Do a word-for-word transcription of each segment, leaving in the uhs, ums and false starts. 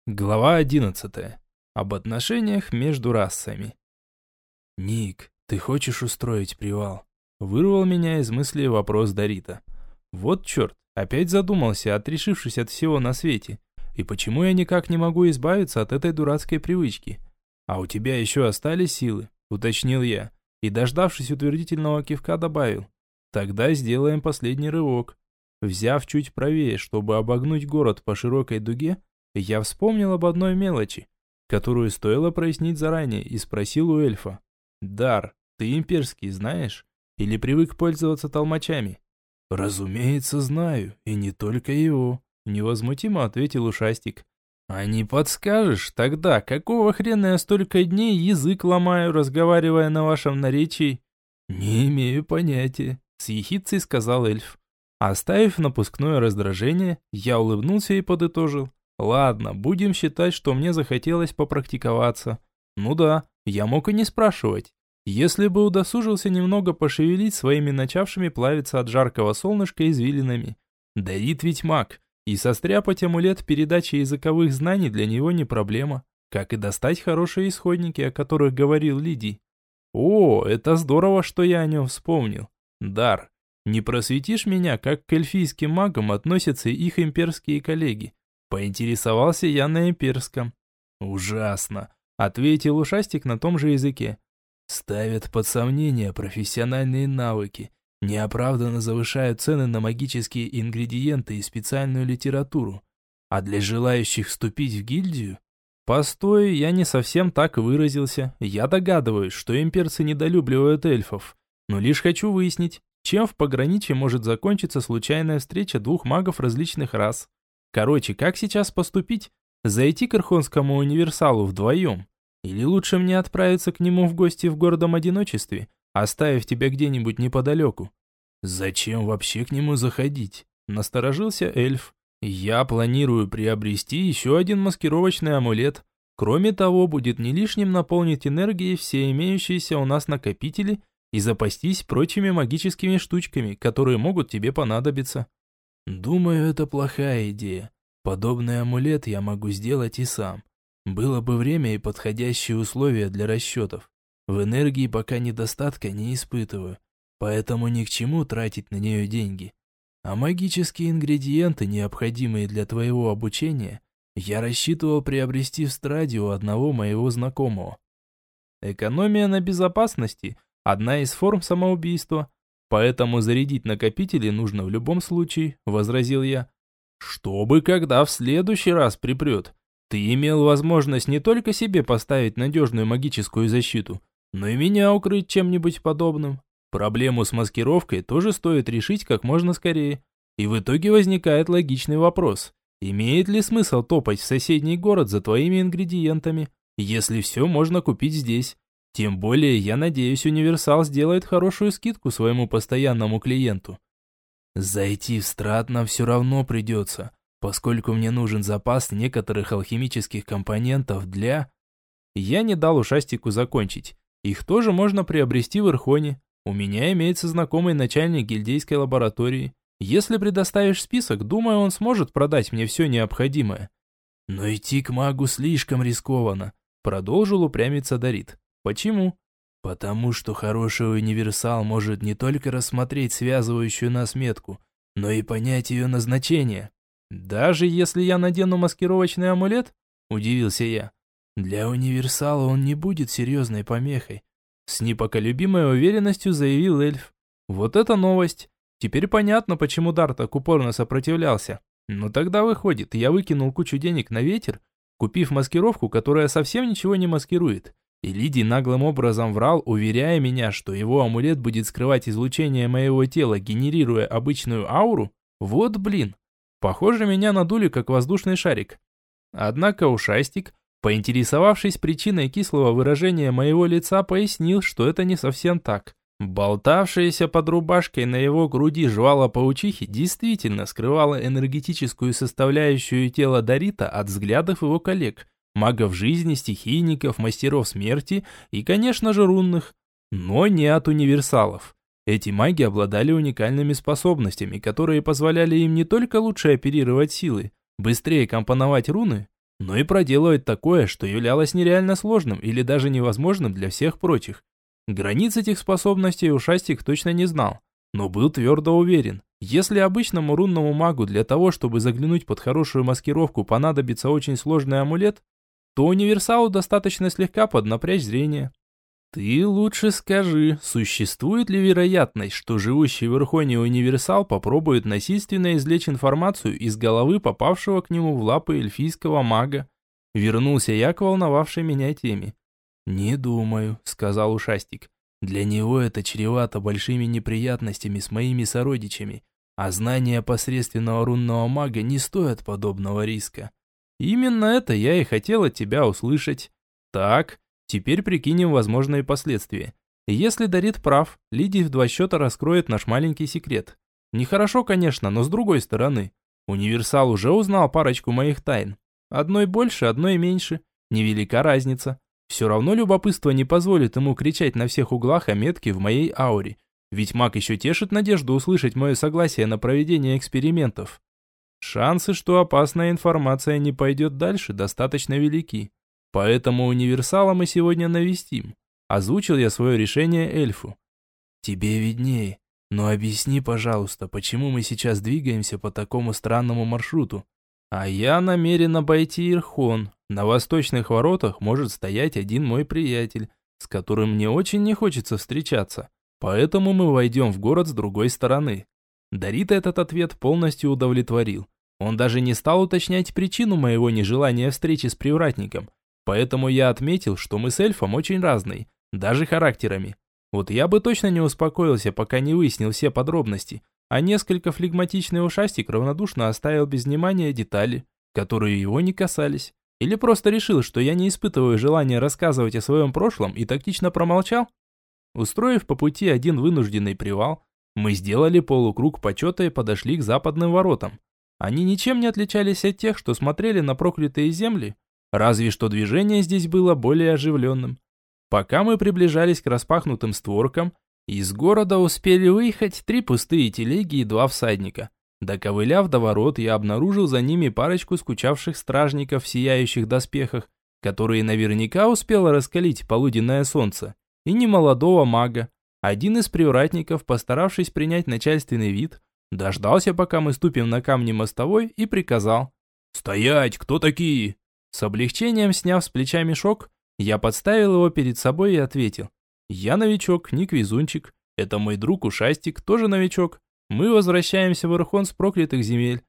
Глава одиннадцатая. Об отношениях между расами. «Ник, ты хочешь устроить привал?» Вырвал меня из мысли вопрос Дорита. Вот черт, опять задумался, отрешившись от всего на свете. И почему я никак не могу избавиться от этой дурацкой привычки? «А у тебя еще остались силы?» – уточнил я. И, дождавшись утвердительного кивка, добавил. «Тогда сделаем последний рывок». Взяв чуть правее, чтобы обогнуть город по широкой дуге, я вспомнил об одной мелочи, которую стоило прояснить заранее, и спросил у эльфа. «Дар, ты имперский знаешь? Или привык пользоваться толмачами?» «Разумеется, знаю, и не только его», – невозмутимо ответил ушастик. «А не подскажешь тогда, какого хрена я столько дней язык ломаю, разговаривая на вашем наречии?» «Не имею понятия», – с ехидцей сказал эльф. Оставив напускное раздражение, я улыбнулся и подытожил. Ладно, будем считать, что мне захотелось попрактиковаться. Ну да, я мог и не спрашивать. Если бы удосужился немного пошевелить своими начавшими плавиться от жаркого солнышка извилинами. Дорит ведь маг, и состряпать амулет передачи языковых знаний для него не проблема. Как и достать хорошие исходники, о которых говорил Лидий. О, это здорово, что я о нем вспомнил. Дар, не просветишь меня, как к эльфийским магам относятся их имперские коллеги? Поинтересовался я на имперском. «Ужасно», — ответил ушастик на том же языке. «Ставят под сомнение профессиональные навыки, неоправданно завышают цены на магические ингредиенты и специальную литературу. А для желающих вступить в гильдию...» «Постой, я не совсем так выразился. Я догадываюсь, что имперцы недолюбливают эльфов. Но лишь хочу выяснить, чем в пограничье может закончиться случайная встреча двух магов различных рас. Короче, как сейчас поступить? Зайти к Ирхонскому универсалу вдвоем? Или лучше мне отправиться к нему в гости в гордом одиночестве, оставив тебя где-нибудь неподалеку?» «Зачем вообще к нему заходить?» – насторожился эльф. «Я планирую приобрести еще один маскировочный амулет. Кроме того, будет не лишним наполнить энергией все имеющиеся у нас накопители и запастись прочими магическими штучками, которые могут тебе понадобиться». «Думаю, это плохая идея. Подобный амулет я могу сделать и сам. Было бы время и подходящие условия для расчетов. В энергии пока недостатка не испытываю, поэтому ни к чему тратить на нее деньги. А магические ингредиенты, необходимые для твоего обучения, я рассчитывал приобрести в Страде у одного моего знакомого». Экономия на безопасности – одна из форм самоубийства. «Поэтому зарядить накопители нужно в любом случае», – возразил я. «Чтобы, когда в следующий раз припрет, ты имел возможность не только себе поставить надежную магическую защиту, но и меня укрыть чем-нибудь подобным. Проблему с маскировкой тоже стоит решить как можно скорее. И в итоге возникает логичный вопрос. Имеет ли смысл топать в соседний город за твоими ингредиентами, если все можно купить здесь? Тем более, я надеюсь, универсал сделает хорошую скидку своему постоянному клиенту». «Зайти в Страт нам все равно придется, поскольку мне нужен запас некоторых алхимических компонентов для...» Я не дал ушастику закончить. Их тоже можно приобрести в Ирхоне. У меня имеется знакомый начальник гильдейской лаборатории. Если предоставишь список, думаю, он сможет продать мне все необходимое. «Но идти к магу слишком рискованно», — продолжил упрямиться Дорит. «Почему?» «Потому что хороший универсал может не только рассмотреть связывающую нас метку, но и понять ее назначение». «Даже если я надену маскировочный амулет?» – удивился я. «Для универсала он не будет серьезной помехой», – с непоколебимой уверенностью заявил эльф. «Вот это новость! Теперь понятно, почему Дар так упорно сопротивлялся. Но тогда выходит, я выкинул кучу денег на ветер, купив маскировку, которая совсем ничего не маскирует. И Лидий наглым образом врал, уверяя меня, что его амулет будет скрывать излучение моего тела, генерируя обычную ауру. Вот блин. Похоже, меня надули как воздушный шарик». Однако ушастик, поинтересовавшись причиной кислого выражения моего лица, пояснил, что это не совсем так. Болтавшаяся под рубашкой на его груди жвала паучихи действительно скрывала энергетическую составляющую тела Дорита от взглядов его коллег, магов жизни, стихийников, мастеров смерти и, конечно же, рунных, но не от универсалов. Эти маги обладали уникальными способностями, которые позволяли им не только лучше оперировать силы, быстрее компоновать руны, но и проделывать такое, что являлось нереально сложным или даже невозможным для всех прочих. Границ этих способностей Ушастик точно не знал, но был твердо уверен, если обычному рунному магу для того, чтобы заглянуть под хорошую маскировку, понадобится очень сложный амулет, то универсалу достаточно слегка поднапрячь зрение. Ты лучше скажи, существует ли вероятность, что живущий в Ирхоне универсал попробует насильственно извлечь информацию из головы попавшего к нему в лапы эльфийского мага? Вернулся я к волновавшей меня теме. «Не думаю», — сказал Ушастик. «Для него это чревато большими неприятностями с моими сородичами, а знания посредственного рунного мага не стоят подобного риска». «Именно это я и хотел от тебя услышать. Так, теперь прикинем возможные последствия. Если Дарит прав, Лидий в два счета раскроет наш маленький секрет. Нехорошо, конечно, но с другой стороны. Универсал уже узнал парочку моих тайн. Одной больше, одной меньше. Невелика разница. Все равно любопытство не позволит ему кричать на всех углах о метке в моей ауре. Ведь маг еще тешит надежду услышать мое согласие на проведение экспериментов. Шансы, что опасная информация не пойдет дальше, достаточно велики. Поэтому универсала мы сегодня навестим. Озвучил я свое решение эльфу. Тебе виднее, но объясни, пожалуйста, почему мы сейчас двигаемся по такому странному маршруту? А я намерен обойти Ирхон. На восточных воротах может стоять один мой приятель, с которым мне очень не хочется встречаться. Поэтому мы войдем в город с другой стороны. Дарита этот ответ полностью удовлетворил. Он даже не стал уточнять причину моего нежелания встречи с привратником. Поэтому я отметил, что мы с эльфом очень разные, даже характерами. Вот я бы точно не успокоился, пока не выяснил все подробности, а несколько флегматичный Ушастик равнодушно оставил без внимания детали, которые его не касались. Или просто решил, что я не испытываю желания рассказывать о своем прошлом и тактично промолчал? Устроив по пути один вынужденный привал, мы сделали полукруг почета и подошли к западным воротам. Они ничем не отличались от тех, что смотрели на проклятые земли, разве что движение здесь было более оживленным. Пока мы приближались к распахнутым створкам, из города успели выехать три пустые телеги и два всадника. Доковыляв до ворот, я обнаружил за ними парочку скучавших стражников в сияющих доспехах, которые наверняка успело раскалить полуденное солнце, и немолодого мага. Один из привратников, постаравшись принять начальственный вид, дождался, пока мы ступим на камни мостовой, и приказал: «Стоять! Кто такие?» С облегчением сняв с плеча мешок, я подставил его перед собой и ответил: «Я новичок, Ник Везунчик. Это мой друг Ушастик, тоже новичок. Мы возвращаемся в Ирхон с проклятых земель».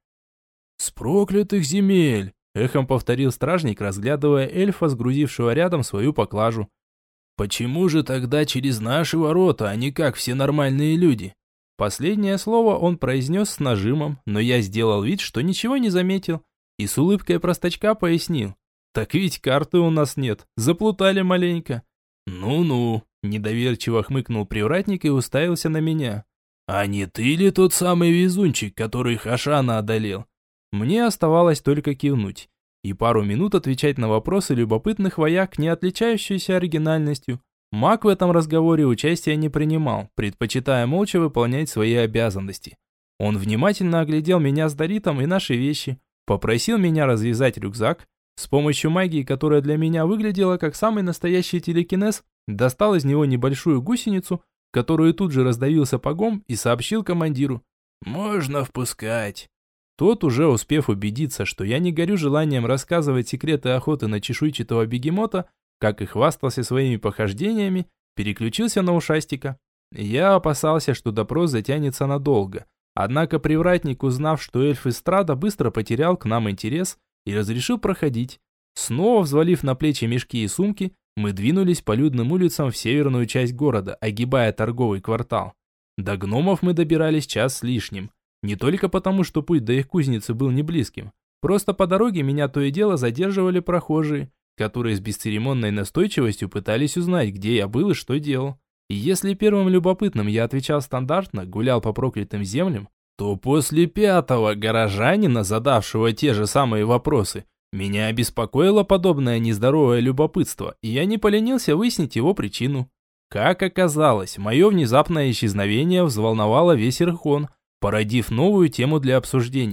«С проклятых земель!» – эхом повторил стражник, разглядывая эльфа, сгрузившего рядом свою поклажу. «Почему же тогда через наши ворота, а не как все нормальные люди?» Последнее слово он произнес с нажимом, но я сделал вид, что ничего не заметил, и с улыбкой простачка пояснил: «Так ведь карты у нас нет, заплутали маленько». «Ну-ну», – недоверчиво хмыкнул привратник и уставился на меня. «А не ты ли тот самый везунчик, который Хашана одолел?» Мне оставалось только кивнуть и пару минут отвечать на вопросы любопытных вояк, не отличающиеся оригинальностью. Маг в этом разговоре участия не принимал, предпочитая молча выполнять свои обязанности. Он внимательно оглядел меня с Даритом и наши вещи, попросил меня развязать рюкзак, с помощью магии, которая для меня выглядела как самый настоящий телекинез, достал из него небольшую гусеницу, которую тут же раздавил сапогом и сообщил командиру: «Можно впускать». Тот, уже успев убедиться, что я не горю желанием рассказывать секреты охоты на чешуйчатого бегемота, как и хвастался своими похождениями, переключился на Ушастика. Я опасался, что допрос затянется надолго, однако привратник, узнав, что эльф из Страда, быстро потерял к нам интерес и разрешил проходить. Снова взвалив на плечи мешки и сумки, мы двинулись по людным улицам в северную часть города, огибая торговый квартал. До гномов мы добирались час с лишним. Не только потому, что путь до их кузницы был не близким. Просто по дороге меня то и дело задерживали прохожие, которые с бесцеремонной настойчивостью пытались узнать, где я был и что делал. И если первым любопытным я отвечал стандартно, гулял по проклятым землям, то после пятого горожанина, задавшего те же самые вопросы, меня обеспокоило подобное нездоровое любопытство, и я не поленился выяснить его причину. Как оказалось, мое внезапное исчезновение взволновало весь Ирхон, породив новую тему для обсуждений.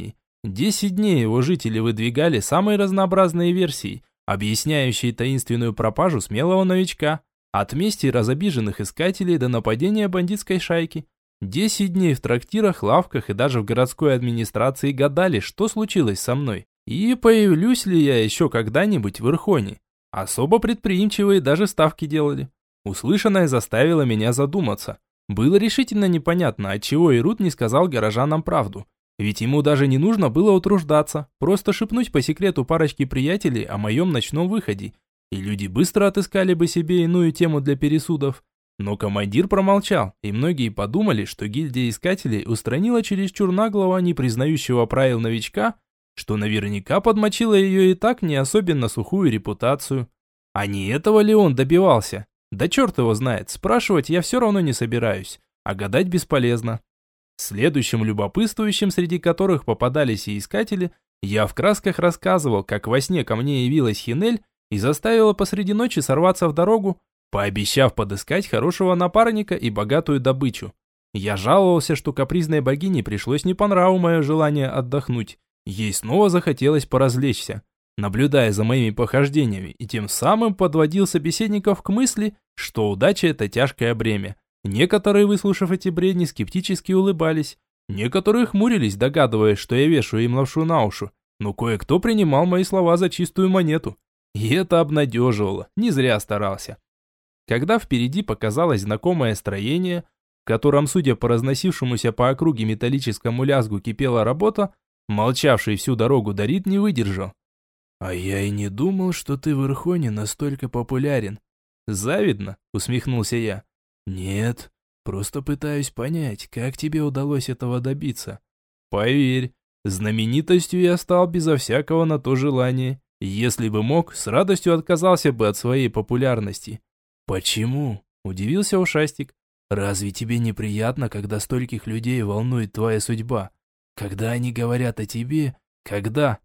Десять дней его жители выдвигали самые разнообразные версии, объясняющие таинственную пропажу смелого новичка, от мести разобиженных искателей до нападения бандитской шайки. Десять дней в трактирах, лавках и даже в городской администрации гадали, что случилось со мной, и появлюсь ли я еще когда-нибудь в Ирхоне. Особо предприимчивые даже ставки делали. Услышанное заставило меня задуматься. Было решительно непонятно, отчего Ирут не сказал горожанам правду. Ведь ему даже не нужно было утруждаться, просто шепнуть по секрету парочке приятелей о моем ночном выходе, и люди быстро отыскали бы себе иную тему для пересудов. Но командир промолчал, и многие подумали, что гильдия искателей устранила чересчур наглого, не признающего правил новичка, что наверняка подмочила ее и так не особенно сухую репутацию. А не этого ли он добивался? Да черт его знает, спрашивать я все равно не собираюсь, а гадать бесполезно. Следующим любопытствующим, среди которых попадались и искатели, я в красках рассказывал, как во сне ко мне явилась Хинель и заставила посреди ночи сорваться в дорогу, пообещав подыскать хорошего напарника и богатую добычу. Я жаловался, что капризной богине пришлось не по нраву мое желание отдохнуть. Ей снова захотелось поразвлечься, наблюдая за моими похождениями, и тем самым подводил собеседников к мысли, что удача – это тяжкое бремя. Некоторые, выслушав эти бредни, скептически улыбались. Некоторые хмурились, догадываясь, что я вешаю им лапшу на уши. Но кое-кто принимал мои слова за чистую монету. И это обнадеживало, не зря старался. Когда впереди показалось знакомое строение, в котором, судя по разносившемуся по округе металлическому лязгу, кипела работа, молчавший всю дорогу Дарит не выдержал. «А я и не думал, что ты в Ирхоне настолько популярен». «Завидно?» – усмехнулся я. «Нет, просто пытаюсь понять, как тебе удалось этого добиться». «Поверь, знаменитостью я стал безо всякого на то желания. Если бы мог, с радостью отказался бы от своей популярности». «Почему?» – удивился Ушастик. «Разве тебе неприятно, когда стольких людей волнует твоя судьба? Когда они говорят о тебе? Когда?»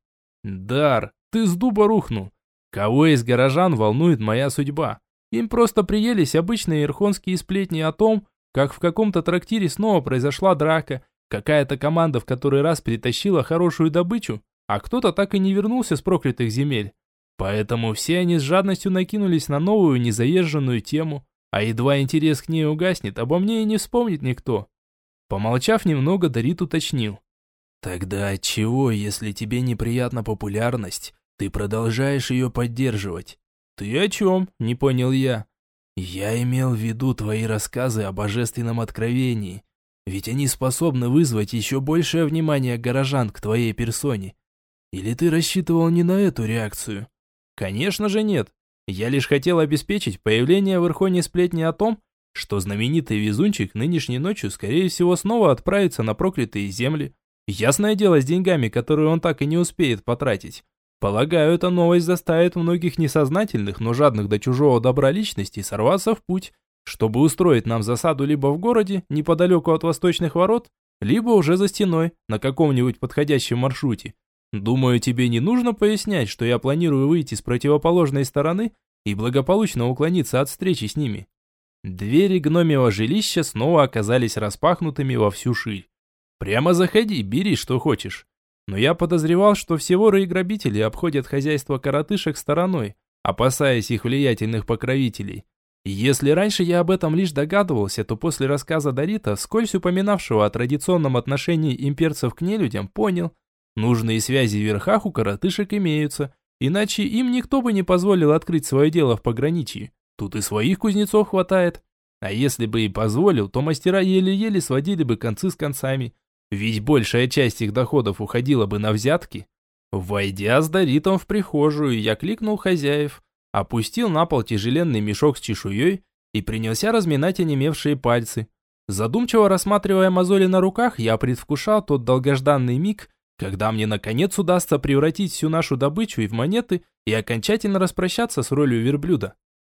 «Дар, ты с дуба рухнул. Кого из горожан волнует моя судьба? Им просто приелись обычные ирхонские сплетни о том, как в каком-то трактире снова произошла драка, какая-то команда в который раз притащила хорошую добычу, а кто-то так и не вернулся с проклятых земель. Поэтому все они с жадностью накинулись на новую незаезженную тему, а едва интерес к ней угаснет, обо мне и не вспомнит никто». Помолчав немного, Дарит уточнил. «Тогда отчего, если тебе неприятна популярность, ты продолжаешь ее поддерживать?» «Ты о чем?» – не понял я. «Я имел в виду твои рассказы о божественном откровении, ведь они способны вызвать еще большее внимание горожан к твоей персоне. Или ты рассчитывал не на эту реакцию?» «Конечно же нет. Я лишь хотел обеспечить появление в Ирхоне сплетни о том, что знаменитый везунчик нынешней ночью, скорее всего, снова отправится на проклятые земли. Ясное дело, с деньгами, которые он так и не успеет потратить. Полагаю, эта новость заставит многих несознательных, но жадных до чужого добра личностей сорваться в путь, чтобы устроить нам засаду либо в городе, неподалеку от восточных ворот, либо уже за стеной, на каком-нибудь подходящем маршруте. Думаю, тебе не нужно пояснять, что я планирую выйти с противоположной стороны и благополучно уклониться от встречи с ними». Двери гномьего жилища снова оказались распахнутыми во всю ширь. «Прямо заходи, бери, что хочешь». Но я подозревал, что все воры и грабители обходят хозяйство коротышек стороной, опасаясь их влиятельных покровителей. И если раньше я об этом лишь догадывался, то после рассказа Дарита, вскользь упоминавшего о традиционном отношении имперцев к нелюдям, понял, нужные связи в верхах у коротышек имеются, иначе им никто бы не позволил открыть свое дело в пограничье. Тут и своих кузнецов хватает. А если бы и позволил, то мастера еле-еле сводили бы концы с концами. Ведь большая часть их доходов уходила бы на взятки. Войдя с Даритом в прихожую, я кликнул хозяев, опустил на пол тяжеленный мешок с чешуей и принялся разминать онемевшие пальцы. Задумчиво рассматривая мозоли на руках, я предвкушал тот долгожданный миг, когда мне наконец удастся превратить всю нашу добычу и в монеты и окончательно распрощаться с ролью верблюда.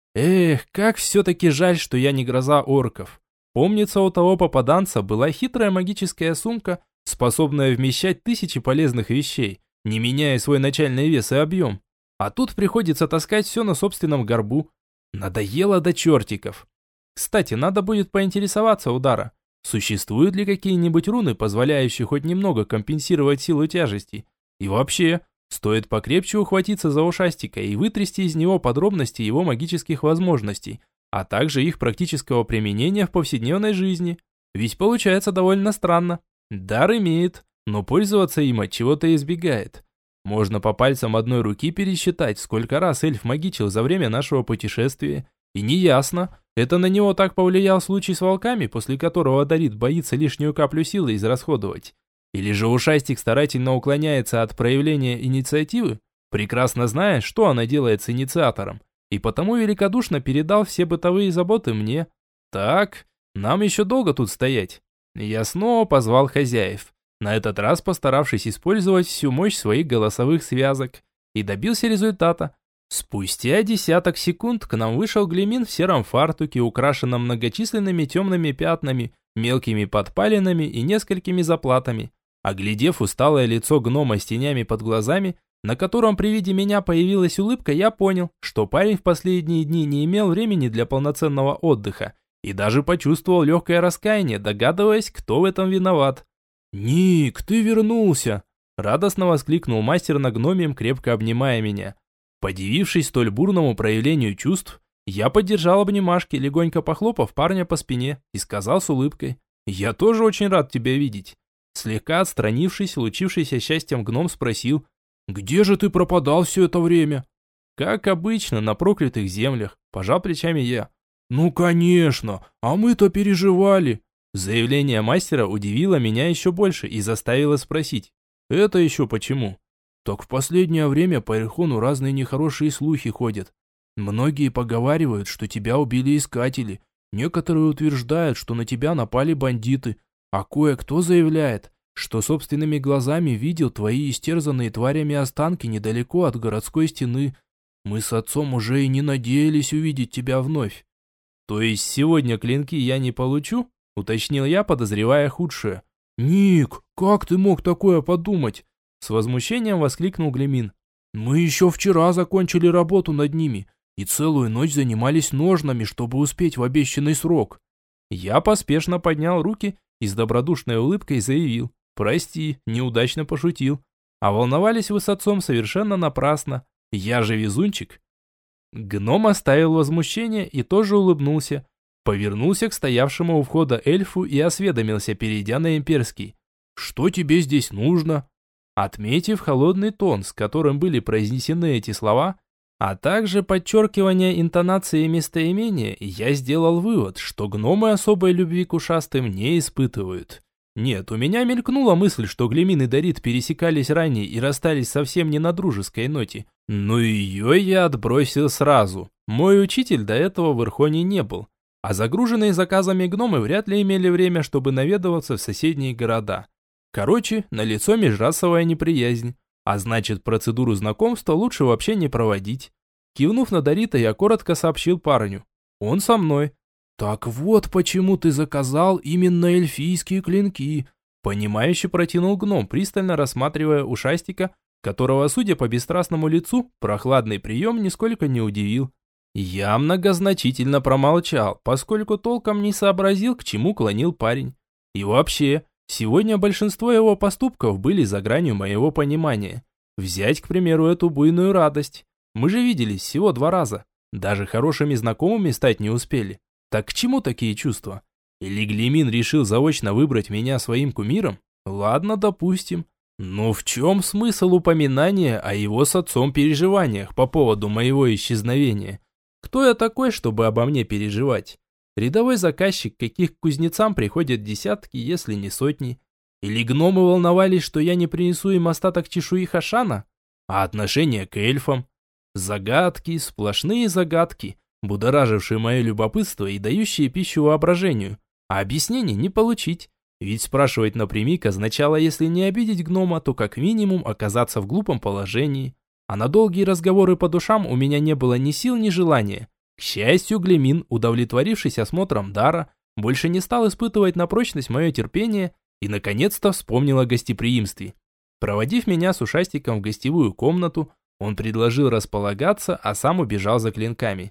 Эх, как все-таки жаль, что я не гроза орков. Помнится, у того попаданца была хитрая магическая сумка, способная вмещать тысячи полезных вещей, не меняя свой начальный вес и объем. А тут приходится таскать все на собственном горбу. Надоело до чертиков. Кстати, надо будет поинтересоваться у Дара. Существуют ли какие-нибудь руны, позволяющие хоть немного компенсировать силу тяжести? И вообще, стоит покрепче ухватиться за ушастика и вытрясти из него подробности его магических возможностей, а также их практического применения в повседневной жизни. Ведь получается довольно странно. Дар имеет, но пользоваться им от чего-то избегает. Можно по пальцам одной руки пересчитать, сколько раз эльф магичил за время нашего путешествия. И неясно, это на него так повлиял случай с волками, после которого Дарит боится лишнюю каплю силы израсходовать. Или же ушастик старательно уклоняется от проявления инициативы, прекрасно зная, что она делает с инициатором, и потому великодушно передал все бытовые заботы мне. Так, нам еще долго тут стоять. Я снова позвал хозяев, на этот раз постаравшись использовать всю мощь своих голосовых связок, и добился результата. Спустя десяток секунд к нам вышел Глемин в сером фартуке, украшенном многочисленными темными пятнами, мелкими подпалинами и несколькими заплатами. Оглядев усталое лицо гнома с тенями под глазами, на котором при виде меня появилась улыбка, я понял, что парень в последние дни не имел времени для полноценного отдыха и даже почувствовал легкое раскаяние, догадываясь, кто в этом виноват. «Ник, ты вернулся!» – радостно воскликнул мастер на гномием, крепко обнимая меня. Подивившись столь бурному проявлению чувств, я поддержал обнимашки, легонько похлопав парня по спине, и сказал с улыбкой: «Я тоже очень рад тебя видеть». Слегка отстранившись, лучившийся счастьем гном спросил: «Где же ты пропадал все это время?» «Как обычно, на проклятых землях», – пожал плечами я. «Ну конечно, а мы-то переживали». Заявление мастера удивило меня еще больше и заставило спросить: «Это еще почему?» «Так в последнее время по Эрхону разные нехорошие слухи ходят. Многие поговаривают, что тебя убили искатели. Некоторые утверждают, что на тебя напали бандиты. А кое-кто заявляет, что собственными глазами видел твои истерзанные тварями останки недалеко от городской стены. Мы с отцом уже и не надеялись увидеть тебя вновь». «То есть сегодня клинки я не получу?» – уточнил я, подозревая худшее. «Ник, как ты мог такое подумать?» – с возмущением воскликнул Глемин. «Мы еще вчера закончили работу над ними и целую ночь занимались ножнами, чтобы успеть в обещанный срок». Я поспешно поднял руки и с добродушной улыбкой заявил: «Прости, неудачно пошутил». А волновались вы с отцом совершенно напрасно. Я же везунчик. Гном оставил возмущение и тоже улыбнулся. Повернулся к стоявшему у входа эльфу и осведомился, перейдя на имперский: «Что тебе здесь нужно?» Отметив холодный тон, с которым были произнесены эти слова, а также подчеркивание интонации местоимения, я сделал вывод, что гномы особой любви к ушастым не испытывают. Нет, у меня мелькнула мысль, что Глемин и Дарит пересекались ранее и расстались совсем не на дружеской ноте. Но ее я отбросил сразу. Мой учитель до этого в Эрхоне не был, а загруженные заказами гномы вряд ли имели время, чтобы наведываться в соседние города. Короче, налицо межрасовая неприязнь, а значит, процедуру знакомства лучше вообще не проводить. Кивнув на Дарита, я коротко сообщил парню: «Он со мной». «Так вот почему ты заказал именно эльфийские клинки», – понимающе протянул гном, пристально рассматривая ушастика, которого, судя по бесстрастному лицу, прохладный прием нисколько не удивил. Я многозначительно промолчал, поскольку толком не сообразил, к чему клонил парень. И вообще, сегодня большинство его поступков были за гранью моего понимания. Взять, к примеру, эту буйную радость. Мы же виделись всего два раза. Даже хорошими знакомыми стать не успели. Так к чему такие чувства? Или Глемин решил заочно выбрать меня своим кумиром? Ладно, допустим. Но в чем смысл упоминания о его с отцом переживаниях по поводу моего исчезновения? Кто я такой, чтобы обо мне переживать? Рядовой заказчик, каких к кузнецам приходят десятки, если не сотни. Или гномы волновались, что я не принесу им остаток чешуи Хашана? А отношение к эльфам? Загадки, сплошные загадки, будоражившие мое любопытство и дающие пищу воображению. А объяснений не получить. Ведь спрашивать напрямик означало, если не обидеть гнома, то как минимум оказаться в глупом положении. А на долгие разговоры по душам у меня не было ни сил, ни желания. К счастью, Глемин, удовлетворившись осмотром дара, больше не стал испытывать на прочность мое терпение и наконец-то вспомнил о гостеприимстве. Проводив меня с ушастиком в гостевую комнату, он предложил располагаться, а сам убежал за клинками.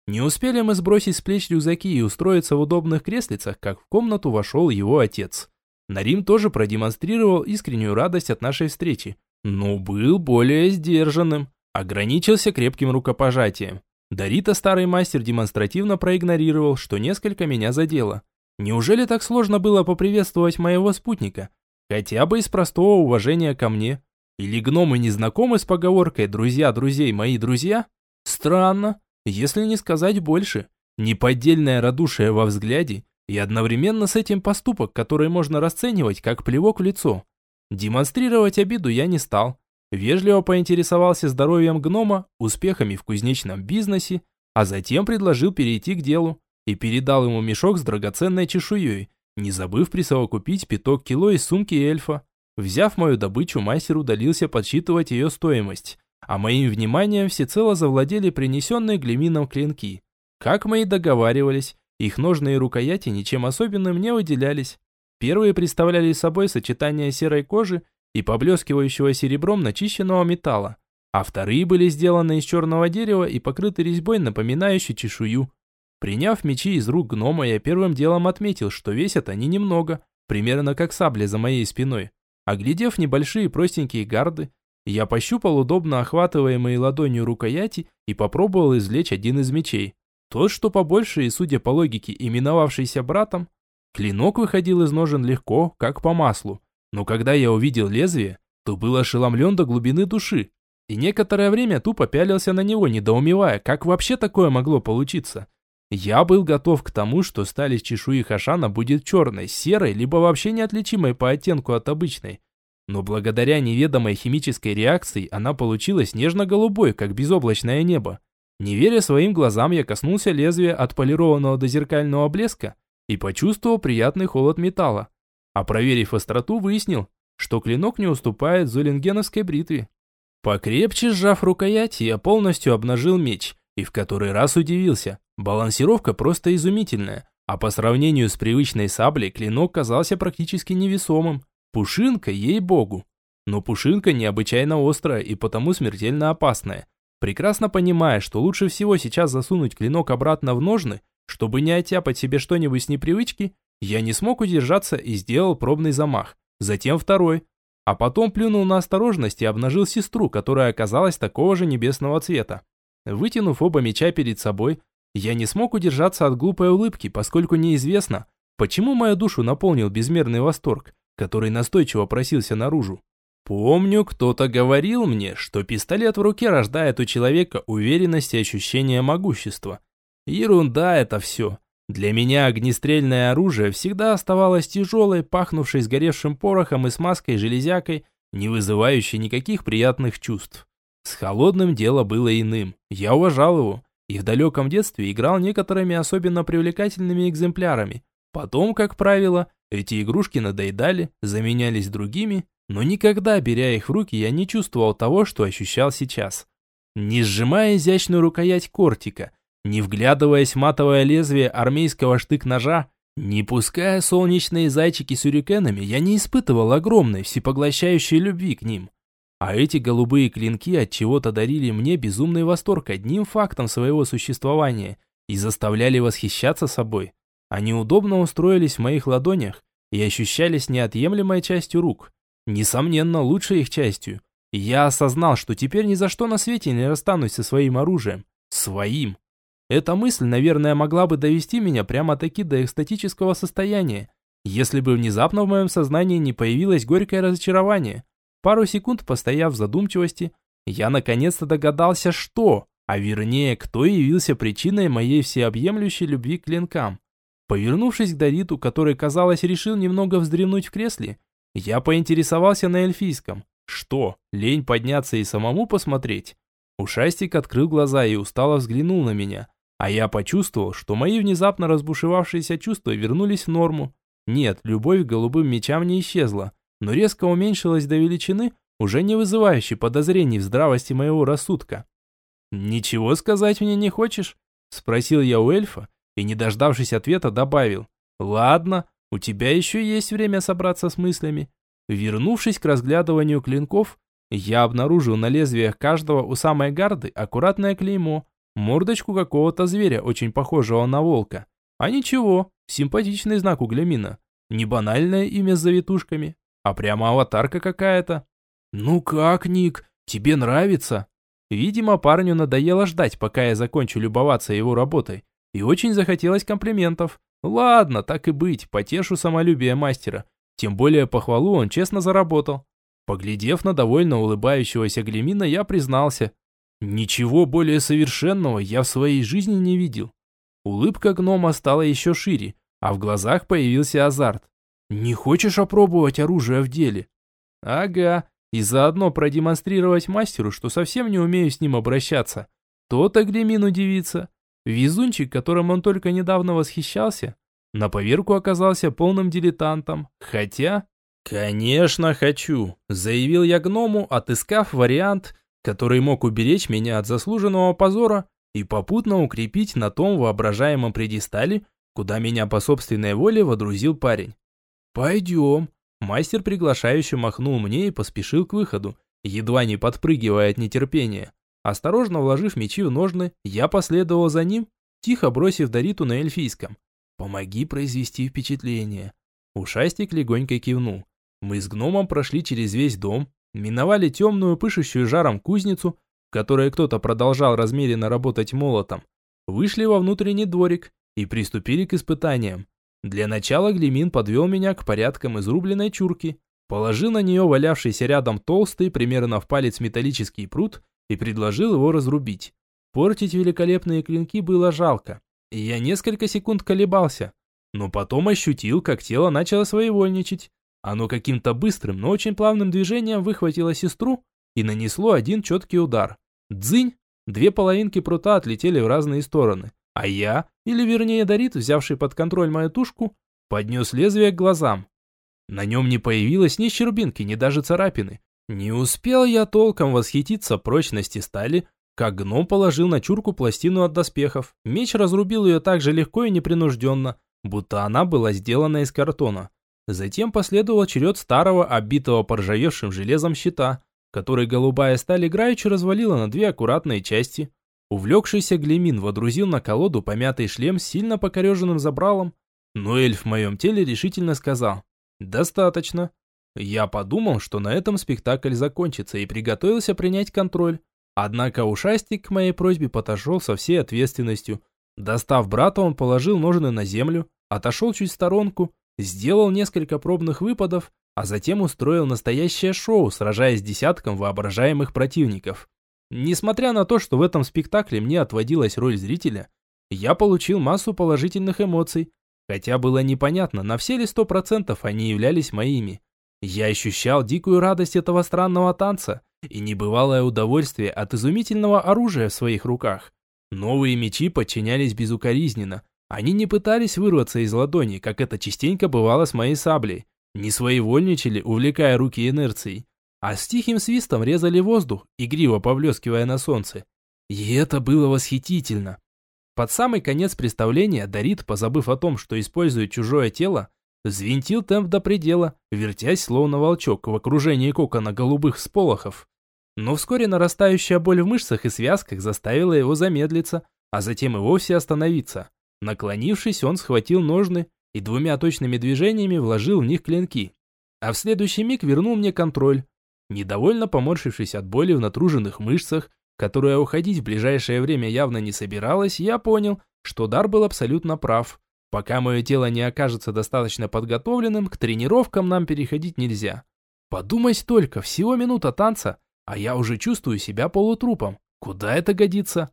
Не успели мы сбросить с плеч рюкзаки и устроиться в удобных креслицах, как в комнату вошел его отец. Нарим тоже продемонстрировал искреннюю радость от нашей встречи, но был более сдержанным, ограничился крепким рукопожатием. Дарита старый мастер демонстративно проигнорировал, что несколько меня задело. Неужели так сложно было поприветствовать моего спутника? Хотя бы из простого уважения ко мне. Или гномы не знакомы с поговоркой «друзья друзей мои друзья»? Странно, если не сказать больше. Неподдельное радушие во взгляде и одновременно с этим поступок, который можно расценивать как плевок в лицо. Демонстрировать обиду я не стал. Вежливо поинтересовался здоровьем гнома, успехами в кузнечном бизнесе, а затем предложил перейти к делу и передал ему мешок с драгоценной чешуей, не забыв присовокупить пяток кило из сумки эльфа. Взяв мою добычу, мастер удалился подсчитывать ее стоимость, а моим вниманием всецело завладели принесенные глемином клинки. Как мы и договаривались, их ножны и рукояти ничем особенным не выделялись. Первые представляли собой сочетание серой кожи и поблескивающего серебром начищенного металла, а вторые были сделаны из черного дерева и покрыты резьбой, напоминающей чешую. Приняв мечи из рук гнома, я первым делом отметил, что весят они немного, примерно как сабли за моей спиной. Оглядев небольшие простенькие гарды, я пощупал удобно охватываемые ладонью рукояти и попробовал извлечь один из мечей. Тот, что побольше и, судя по логике, именовавшийся братом. Клинок выходил из ножен легко, как по маслу, но когда я увидел лезвие, то был ошеломлен до глубины души и некоторое время тупо пялился на него, недоумевая, как вообще такое могло получиться. Я был готов к тому, что сталь из чешуи Хашана будет черной, серой, либо вообще неотличимой по оттенку от обычной. Но благодаря неведомой химической реакции она получилась нежно-голубой, как безоблачное небо. Не веря своим глазам, я коснулся лезвия отполированного до зеркального блеска и почувствовал приятный холод металла. А проверив остроту, выяснил, что клинок не уступает золенгеновской бритве. Покрепче сжав рукоять, я полностью обнажил меч и в который раз удивился. Балансировка просто изумительная, а по сравнению с привычной саблей клинок казался практически невесомым. Пушинка, ей-богу. Но пушинка необычайно острая и потому смертельно опасная. Прекрасно понимая, что лучше всего сейчас засунуть клинок обратно в ножны, чтобы не оттяпать себе что-нибудь с непривычки, я не смог удержаться и сделал пробный замах. Затем второй. А потом плюнул на осторожность и обнажил сестру, которая оказалась такого же небесного цвета. Вытянув оба меча перед собой, я не смог удержаться от глупой улыбки, поскольку неизвестно, почему мою душу наполнил безмерный восторг, который настойчиво просился наружу. Помню, кто-то говорил мне, что пистолет в руке рождает у человека уверенность и ощущение могущества. Ерунда это все. Для меня огнестрельное оружие всегда оставалось тяжелой, пахнувшей сгоревшим порохом и смазкой железякой, не вызывающей никаких приятных чувств. С холодным дело было иным. Я уважал его и в далеком детстве играл некоторыми особенно привлекательными экземплярами. Потом, как правило, эти игрушки надоедали, заменялись другими, но никогда, беря их в руки, я не чувствовал того, что ощущал сейчас. Не сжимая изящную рукоять кортика, не вглядываясь в матовое лезвие армейского штык-ножа, не пуская солнечные зайчики сюрикенами, я не испытывал огромной, всепоглощающей любви к ним. А эти голубые клинки от чего-то дарили мне безумный восторг одним фактом своего существования и заставляли восхищаться собой. Они удобно устроились в моих ладонях и ощущались неотъемлемой частью рук. Несомненно, лучшей их частью. И я осознал, что теперь ни за что на свете не расстанусь со своим оружием. Своим. Эта мысль, наверное, могла бы довести меня прямо-таки до экстатического состояния, если бы внезапно в моем сознании не появилось горькое разочарование. Пару секунд постояв в задумчивости, я наконец-то догадался, что, а вернее, кто явился причиной моей всеобъемлющей любви к клинкам. Повернувшись к Дариту, который, казалось, решил немного вздремнуть в кресле, я поинтересовался на эльфийском. Что, лень подняться и самому посмотреть? Ушастик открыл глаза и устало взглянул на меня, а я почувствовал, что мои внезапно разбушевавшиеся чувства вернулись в норму. Нет, любовь к голубым мечам не исчезла, но резко уменьшилась до величины, уже не вызывающей подозрений в здравости моего рассудка. «Ничего сказать мне не хочешь?» – спросил я у эльфа и, не дождавшись ответа, добавил. «Ладно, у тебя еще есть время собраться с мыслями». Вернувшись к разглядыванию клинков, я обнаружил на лезвиях каждого у самой гарды аккуратное клеймо, мордочку какого-то зверя, очень похожего на волка. А ничего, симпатичный знак у Глемина. Не банальное имя с завитушками, а прямо аватарка какая-то. «Ну как, Ник, тебе нравится?» Видимо, парню надоело ждать, пока я закончу любоваться его работой. И очень захотелось комплиментов. Ладно, так и быть, потешу самолюбие мастера. Тем более похвалу он честно заработал. Поглядев на довольно улыбающегося Глемина, я признался. Ничего более совершенного я в своей жизни не видел. Улыбка гнома стала еще шире, а в глазах появился азарт. «Не хочешь опробовать оружие в деле?» «Ага, и заодно продемонстрировать мастеру, что совсем не умею с ним обращаться. То-то Глемин удивится. Везунчик, которым он только недавно восхищался, на поверку оказался полным дилетантом. Хотя...» «Конечно хочу», – заявил я гному, отыскав вариант, который мог уберечь меня от заслуженного позора и попутно укрепить на том воображаемом пьедестале, куда меня по собственной воле водрузил парень. «Пойдем». Мастер приглашающе махнул мне и поспешил к выходу, едва не подпрыгивая от нетерпения. Осторожно вложив мечи в ножны, я последовал за ним, тихо бросив Дариту на эльфийском. «Помоги произвести впечатление». Ушастик легонько кивнул. Мы с гномом прошли через весь дом, миновали темную, пышущую жаром кузницу, в которой кто-то продолжал размеренно работать молотом, вышли во внутренний дворик и приступили к испытаниям. Для начала Глемин подвел меня к порядкам изрубленной чурки, положил на нее валявшийся рядом толстый, примерно в палец металлический прут и предложил его разрубить. Портить великолепные клинки было жалко, и я несколько секунд колебался, но потом ощутил, как тело начало своевольничать. Оно каким-то быстрым, но очень плавным движением выхватило сестру и нанесло один четкий удар. Дзынь! Две половинки прута отлетели в разные стороны, а я, или вернее Дарит, взявший под контроль мою тушку, поднес лезвие к глазам. На нем не появилось ни щербинки, ни даже царапины. Не успел я толком восхититься прочности стали, как гном положил на чурку пластину от доспехов. Меч разрубил ее так же легко и непринужденно, будто она была сделана из картона. Затем последовал черед старого, оббитого поржавевшим железом щита, который голубая сталь играючи развалила на две аккуратные части. Увлекшийся Глемин водрузил на колоду помятый шлем с сильно покореженным забралом, но эльф в моем теле решительно сказал: «Достаточно». Я подумал, что на этом спектакль закончится, и приготовился принять контроль. Однако ушастик к моей просьбе подошел со всей ответственностью. Достав брата, он положил ножны на землю, отошел чуть в сторонку, сделал несколько пробных выпадов, а затем устроил настоящее шоу, сражаясь с десятком воображаемых противников. Несмотря на то, что в этом спектакле мне отводилась роль зрителя, я получил массу положительных эмоций, хотя было непонятно, на все ли сто процентов они являлись моими. Я ощущал дикую радость этого странного танца и небывалое удовольствие от изумительного оружия в своих руках. Новые мечи подчинялись безукоризненно. Они не пытались вырваться из ладони, как это частенько бывало с моей саблей, не своевольничали, увлекая руки инерцией, а с тихим свистом резали воздух, игриво поблескивая на солнце. И это было восхитительно. Под самый конец представления Дарит, позабыв о том, что использует чужое тело, взвинтил темп до предела, вертясь словно волчок в окружении кокона голубых всполохов. Но вскоре нарастающая боль в мышцах и связках заставила его замедлиться, а затем и вовсе остановиться. Наклонившись, он схватил ножны и двумя точными движениями вложил в них клинки. А в следующий миг вернул мне контроль. Недовольно поморщившись от боли в натруженных мышцах, которая уходить в ближайшее время явно не собиралась, я понял, что дар был абсолютно прав. Пока мое тело не окажется достаточно подготовленным, к тренировкам нам переходить нельзя. Подумать только, всего минута танца, а я уже чувствую себя полутрупом. Куда это годится?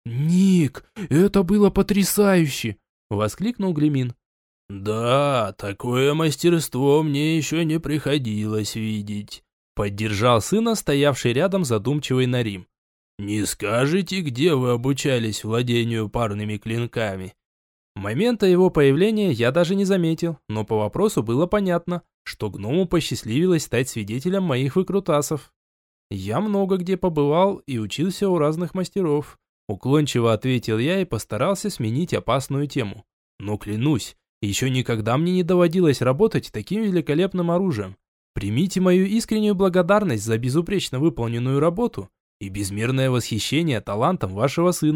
«Ник, это было потрясающе!» — воскликнул Глемин. «Да, такое мастерство мне еще не приходилось видеть», — поддержал сына, стоявший рядом задумчивый Нарим. «Не скажете, где вы обучались владению парными клинками?» Момента его появления я даже не заметил, но по вопросу было понятно, что гному посчастливилось стать свидетелем моих выкрутасов. Я много где побывал и учился у разных мастеров. Уклончиво ответил я и постарался сменить опасную тему. Но клянусь, еще никогда мне не доводилось работать таким великолепным оружием. Примите мою искреннюю благодарность за безупречно выполненную работу и безмерное восхищение талантом вашего сына.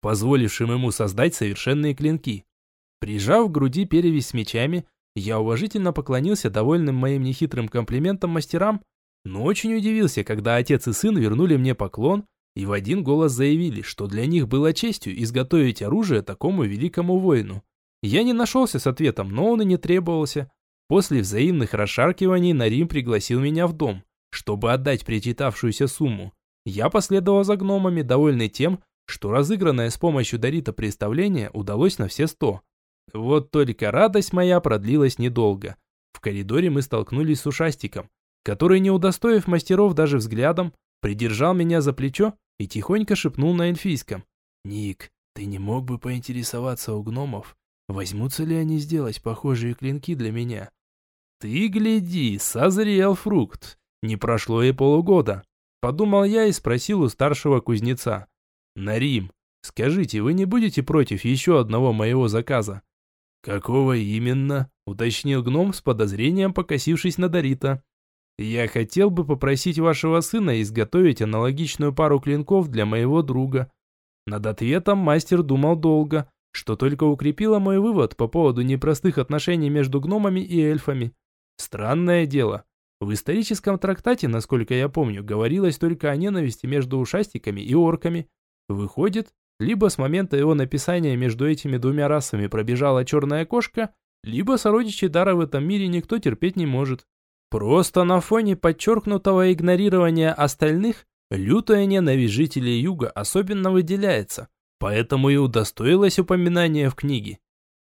позволившим ему создать совершенные клинки. Прижав к груди перевязь с мечами, я уважительно поклонился довольным моим нехитрым комплиментом мастерам, но очень удивился, когда отец и сын вернули мне поклон и в один голос заявили, что для них было честью изготовить оружие такому великому воину. Я не нашелся с ответом, но он и не требовался. После взаимных расшаркиваний Нарим пригласил меня в дом, чтобы отдать причитавшуюся сумму. Я последовал за гномами, довольный тем, что разыгранное с помощью Дарита представление удалось на все сто. Вот только радость моя продлилась недолго. В коридоре мы столкнулись с ушастиком, который, не удостоив мастеров даже взглядом, придержал меня за плечо и тихонько шепнул на эльфийском: «Ник, ты не мог бы поинтересоваться у гномов, возьмутся ли они сделать похожие клинки для меня?» «Ты гляди, созрел фрукт. Не прошло и полугода», — подумал я и спросил у старшего кузнеца: «Нарим, скажите, вы не будете против еще одного моего заказа?» «Какого именно?» — уточнил гном с подозрением, покосившись на Дарита. «Я хотел бы попросить вашего сына изготовить аналогичную пару клинков для моего друга». Над ответом мастер думал долго, что только укрепило мой вывод по поводу непростых отношений между гномами и эльфами. Странное дело. В историческом трактате, насколько я помню, говорилось только о ненависти между ушастиками и орками. Выходит, либо с момента его написания между этими двумя расами пробежала черная кошка, либо сородичей дара в этом мире никто терпеть не может. Просто на фоне подчеркнутого игнорирования остальных, лютая ненависть жителей Юга особенно выделяется, поэтому и удостоилось упоминания в книге.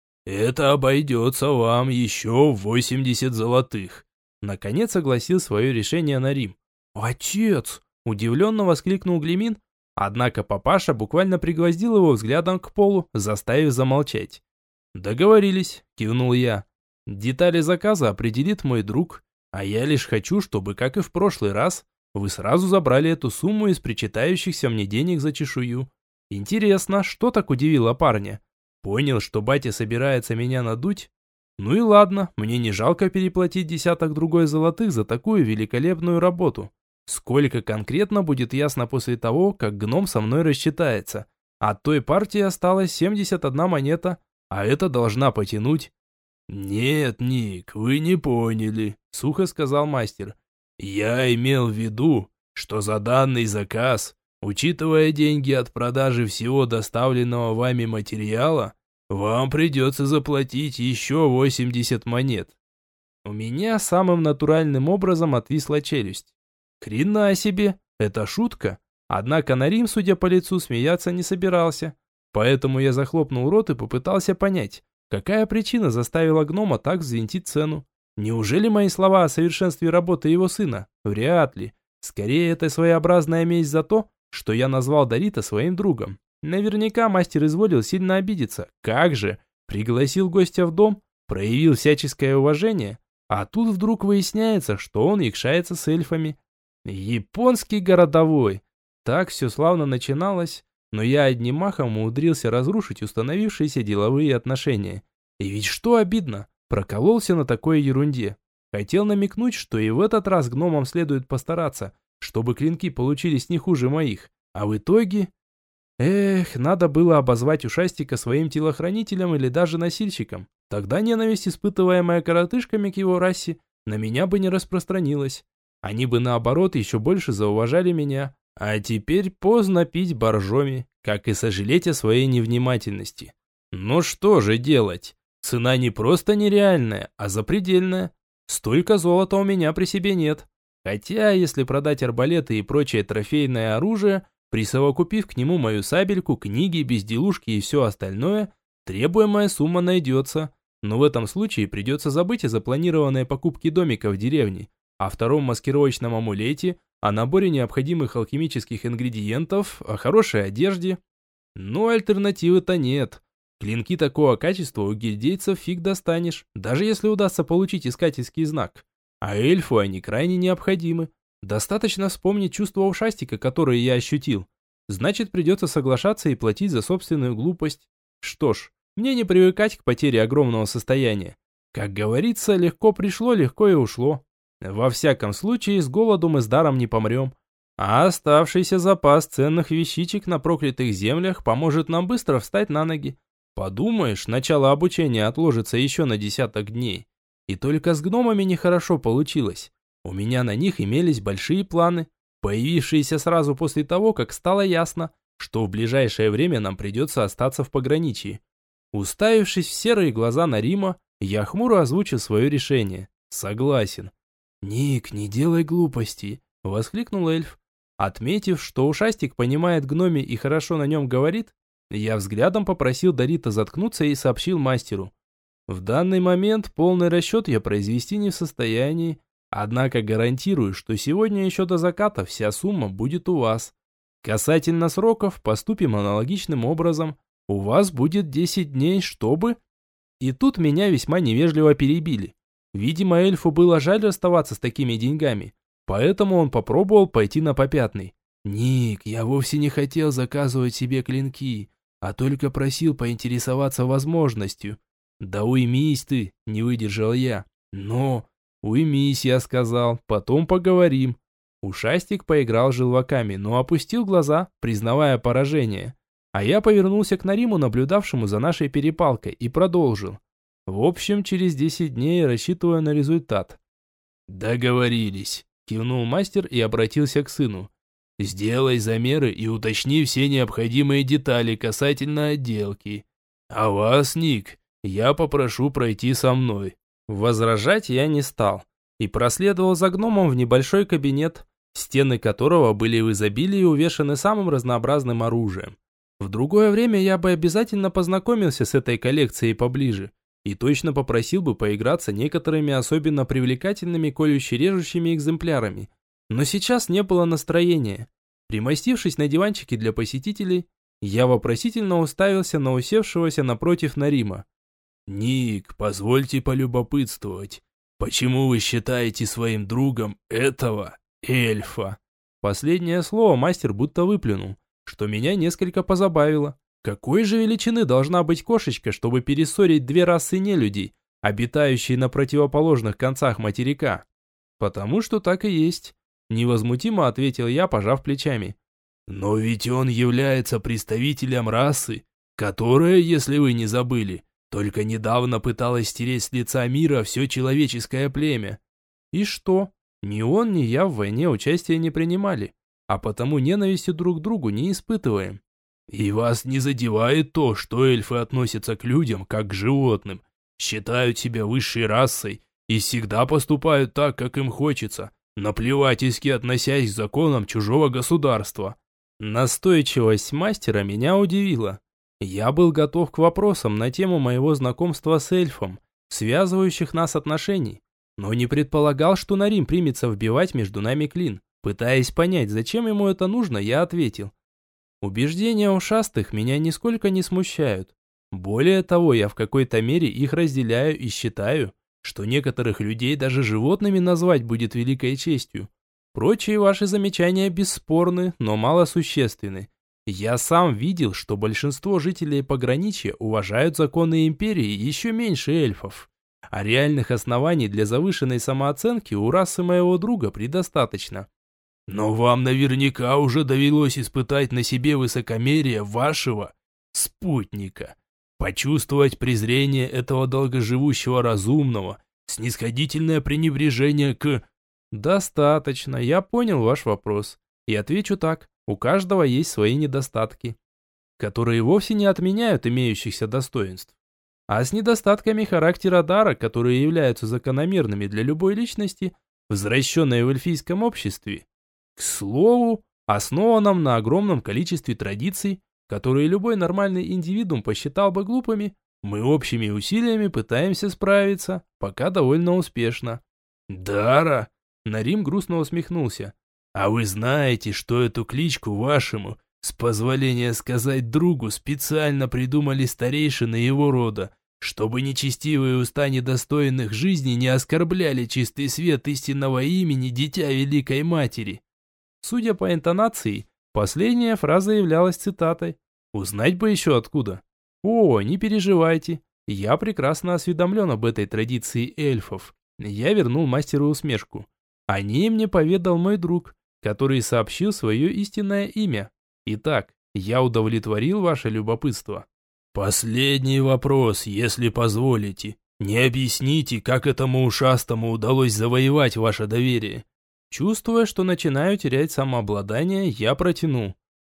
«Это обойдется вам еще восемьдесят золотых», — наконец огласил свое решение Нарим. «Отец!» — удивленно воскликнул Глимин, однако папаша буквально пригвоздил его взглядом к полу, заставив замолчать. «Договорились», — кивнул я. «Детали заказа определит мой друг, а я лишь хочу, чтобы, как и в прошлый раз, вы сразу забрали эту сумму из причитающихся мне денег за чешую. Интересно, что так удивило парня? Понял, что батя собирается меня надуть? Ну и ладно, мне не жалко переплатить десяток другой золотых за такую великолепную работу. Сколько конкретно будет ясно после того, как гном со мной рассчитается. От той партии осталась семьдесят одна монета, а это должна потянуть». «Нет, Ник, вы не поняли», — сухо сказал мастер. «Я имел в виду, что за данный заказ, учитывая деньги от продажи всего доставленного вами материала, вам придется заплатить еще восемьдесят монет». У меня самым натуральным образом отвисла челюсть. Хрена себе, это шутка. Однако Нарим, судя по лицу, смеяться не собирался. Поэтому я захлопнул рот и попытался понять, какая причина заставила гнома так взвинтить цену. Неужели мои слова о совершенстве работы его сына? Вряд ли. Скорее, это своеобразная месть за то, что я назвал Дарита своим другом. Наверняка мастер изволил сильно обидеться. Как же? Пригласил гостя в дом, проявил всяческое уважение, а тут вдруг выясняется, что он якшается с эльфами. Японский городовой. Так все славно начиналось, но я одним махом умудрился разрушить установившиеся деловые отношения. И ведь что обидно, прокололся на такой ерунде. Хотел намекнуть, что и в этот раз гномам следует постараться, чтобы клинки получились не хуже моих. А в итоге... Эх, надо было обозвать ушастика своим телохранителем или даже носильщиком. Тогда ненависть, испытываемая коротышками к его расе, на меня бы не распространилась. Они бы наоборот еще больше зауважали меня. А теперь поздно пить боржоми, как и сожалеть о своей невнимательности. Ну что же делать? Цена не просто нереальная, а запредельная. Столько золота у меня при себе нет. Хотя, если продать арбалеты и прочее трофейное оружие, присовокупив к нему мою сабельку, книги, безделушки и все остальное, требуемая сумма найдется. Но в этом случае придется забыть о запланированной покупке домика в деревне, о втором маскировочном амулете, о наборе необходимых алхимических ингредиентов, о хорошей одежде. Но альтернативы-то нет. Клинки такого качества у гильдейцев фиг достанешь, даже если удастся получить искательский знак. А эльфу они крайне необходимы. Достаточно вспомнить чувство ушастика, которое я ощутил. Значит, придется соглашаться и платить за собственную глупость. Что ж, мне не привыкать к потере огромного состояния. Как говорится, легко пришло, легко и ушло. Во всяком случае, с голоду мы с даром не помрем. А оставшийся запас ценных вещичек на проклятых землях поможет нам быстро встать на ноги. Подумаешь, начало обучения отложится еще на десяток дней. И только с гномами нехорошо получилось. У меня на них имелись большие планы, появившиеся сразу после того, как стало ясно, что в ближайшее время нам придется остаться в пограничье. Уставившись в серые глаза Нарима, я хмуро озвучил свое решение. Согласен. «Ник, не делай глупостей», — воскликнул эльф. Отметив, что ушастик понимает гноми и хорошо на нем говорит, я взглядом попросил Дарита заткнуться и сообщил мастеру. В данный момент полный расчет я произвести не в состоянии, однако гарантирую, что сегодня еще до заката вся сумма будет у вас. Касательно сроков, поступим аналогичным образом. У вас будет десять дней, чтобы... И тут меня весьма невежливо перебили. Видимо, эльфу было жаль расставаться с такими деньгами, поэтому он попробовал пойти на попятный. «Ник, я вовсе не хотел заказывать себе клинки, а только просил поинтересоваться возможностью». «Да уймись ты», — не выдержал я. «Но...» «Уймись», — я сказал, — «потом поговорим». Ушастик поиграл желваками, но опустил глаза, признавая поражение. А я повернулся к Нариму, наблюдавшему за нашей перепалкой, и продолжил. В общем, через десять дней рассчитываю на результат. «Договорились», — кивнул мастер и обратился к сыну. «Сделай замеры и уточни все необходимые детали касательно отделки. А вас, Ник, я попрошу пройти со мной». Возражать я не стал и проследовал за гномом в небольшой кабинет, стены которого были в изобилии увешаны самым разнообразным оружием. В другое время я бы обязательно познакомился с этой коллекцией поближе и точно попросил бы поиграться некоторыми особенно привлекательными колюще-режущими экземплярами. Но сейчас не было настроения. Примостившись на диванчике для посетителей, я вопросительно уставился на усевшегося напротив Нарима. «Ник, позвольте полюбопытствовать, почему вы считаете своим другом этого эльфа?» Последнее слово мастер будто выплюнул, что меня несколько позабавило. Какой же величины должна быть кошечка, чтобы перессорить две расы нелюдей, обитающие на противоположных концах материка? Потому что так и есть, невозмутимо ответил я, пожав плечами. Но ведь он является представителем расы, которая, если вы не забыли, только недавно пыталась стереть с лица мира все человеческое племя. И что? Ни он, ни я в войне участия не принимали, а потому ненависти друг к другу не испытываем. И вас не задевает то, что эльфы относятся к людям, как к животным, считают себя высшей расой и всегда поступают так, как им хочется, наплевательски относясь к законам чужого государства. Настойчивость мастера меня удивила. Я был готов к вопросам на тему моего знакомства с эльфом, связывающих нас отношений, но не предполагал, что Нарим примется вбивать между нами клин. Пытаясь понять, зачем ему это нужно, я ответил. Убеждения ушастых меня нисколько не смущают. Более того, я в какой-то мере их разделяю и считаю, что некоторых людей даже животными назвать будет великой честью. Прочие ваши замечания бесспорны, но малосущественны. Я сам видел, что большинство жителей пограничья уважают законы империи еще меньше эльфов. А реальных оснований для завышенной самооценки у расы моего друга предостаточно. Но вам наверняка уже довелось испытать на себе высокомерие вашего спутника. Почувствовать презрение этого долгоживущего разумного, снисходительное пренебрежение к... Достаточно, я понял ваш вопрос. И отвечу так, у каждого есть свои недостатки, которые вовсе не отменяют имеющихся достоинств. А с недостатками характера дара, которые являются закономерными для любой личности, возвращенной в эльфийском обществе, к слову, основанном на огромном количестве традиций, которые любой нормальный индивидуум посчитал бы глупыми, мы общими усилиями пытаемся справиться, пока довольно успешно. «Дара!» — Нарим грустно усмехнулся. «А вы знаете, что эту кличку вашему, с позволения сказать другу, специально придумали старейшины его рода, чтобы нечестивые уста недостойных жизни не оскорбляли чистый свет истинного имени Дитя Великой Матери?» Судя по интонации, последняя фраза являлась цитатой. Узнать бы еще откуда. О, не переживайте, я прекрасно осведомлен об этой традиции эльфов. Я вернул мастеру усмешку. О ней мне поведал мой друг, который сообщил свое истинное имя. Итак, я удовлетворил ваше любопытство. Последний вопрос, если позволите. Не объясните, как этому ушастому удалось завоевать ваше доверие. Чувствуя, что начинаю терять самообладание, я протянул.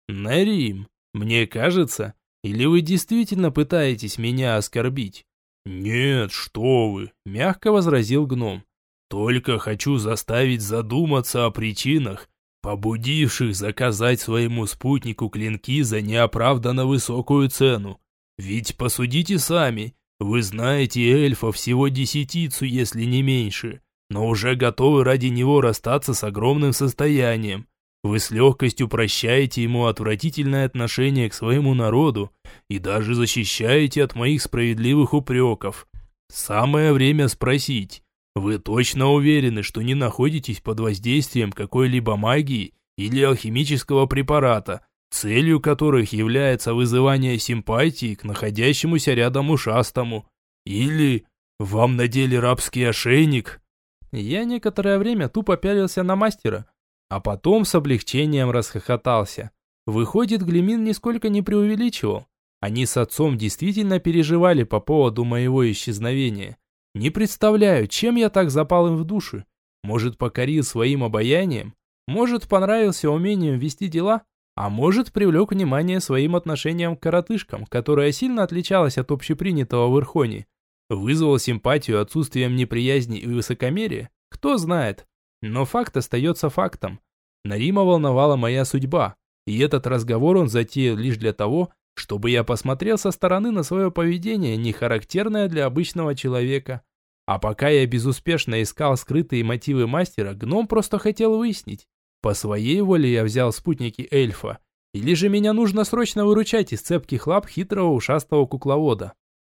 Нарим, мне кажется, или вы действительно пытаетесь меня оскорбить? Нет, что вы, мягко возразил гном. Только хочу заставить задуматься о причинах, побудивших заказать своему спутнику клинки за неоправданно высокую цену. Ведь посудите сами, вы знаете эльфа всего десятицу, если не меньше, но уже готовы ради него расстаться с огромным состоянием. Вы с легкостью прощаете ему отвратительное отношение к своему народу и даже защищаете от моих справедливых упреков. Самое время спросить, вы точно уверены, что не находитесь под воздействием какой-либо магии или алхимического препарата, целью которых является вызывание симпатии к находящемуся рядом ушастому? Или вам надели рабский ошейник? Я некоторое время тупо пялился на мастера, а потом с облегчением расхохотался. Выходит, Глимин нисколько не преувеличивал. Они с отцом действительно переживали по поводу моего исчезновения. Не представляю, чем я так запал им в душу. Может, покорил своим обаянием? Может, понравился умением вести дела? А может, привлек внимание своим отношением к коротышкам, которое сильно отличалось от общепринятого в Ирхоне. Вызвал симпатию отсутствием неприязни и высокомерия? Кто знает. Но факт остается фактом. Нарима волновала моя судьба, и этот разговор он затеял лишь для того, чтобы я посмотрел со стороны на свое поведение, не характерное для обычного человека. А пока я безуспешно искал скрытые мотивы мастера, гном просто хотел выяснить, по своей воле я взял спутники эльфа, или же меня нужно срочно выручать из цепких лап хитрого ушастого кукловода.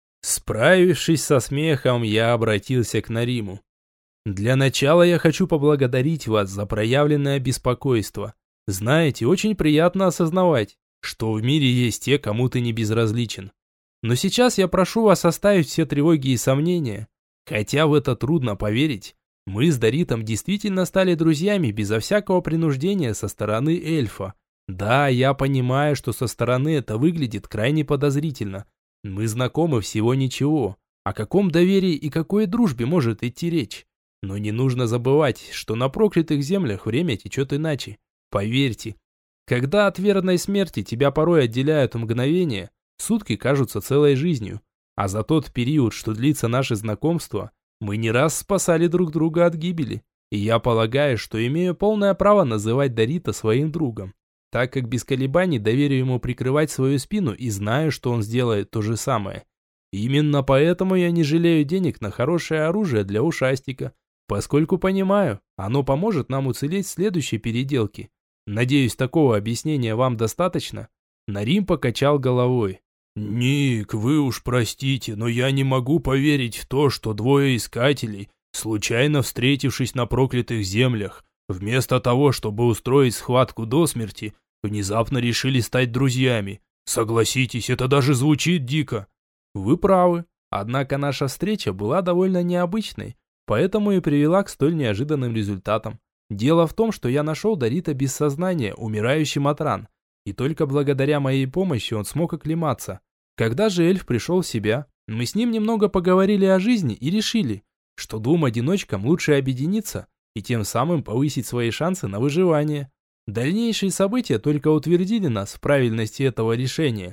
Справившись со смехом, я обратился к Нариму. Для начала я хочу поблагодарить вас за проявленное беспокойство. Знаете, очень приятно осознавать, что в мире есть те, кому ты не безразличен. Но сейчас я прошу вас оставить все тревоги и сомнения. Хотя в это трудно поверить, мы с Даритом действительно стали друзьями безо всякого принуждения со стороны эльфа. Да, я понимаю, что со стороны это выглядит крайне подозрительно. Мы знакомы всего ничего. О каком доверии и какой дружбе может идти речь? Но не нужно забывать, что на проклятых землях время течет иначе. Поверьте, когда от верной смерти тебя порой отделяют мгновения, сутки кажутся целой жизнью. А за тот период, что длится наше знакомство, мы не раз спасали друг друга от гибели. И я полагаю, что имею полное право называть Дарита своим другом, так как без колебаний доверю ему прикрывать свою спину и знаю, что он сделает то же самое. Именно поэтому я не жалею денег на хорошее оружие для ушастика, поскольку понимаю, оно поможет нам уцелеть в следующей переделке. Надеюсь, такого объяснения вам достаточно?» Нарим покачал головой. «Ник, вы уж простите, но я не могу поверить в то, что двое искателей, случайно встретившись на проклятых землях, вместо того, чтобы устроить схватку до смерти, внезапно решили стать друзьями. Согласитесь, это даже звучит дико». «Вы правы, однако наша встреча была довольно необычной, поэтому и привела к столь неожиданным результатам. Дело в том, что я нашел Дарита без сознания, умирающим от ран, и только благодаря моей помощи он смог оклематься. Когда же эльф пришел в себя, мы с ним немного поговорили о жизни и решили, что двум одиночкам лучше объединиться и тем самым повысить свои шансы на выживание. Дальнейшие события только утвердили нас в правильности этого решения.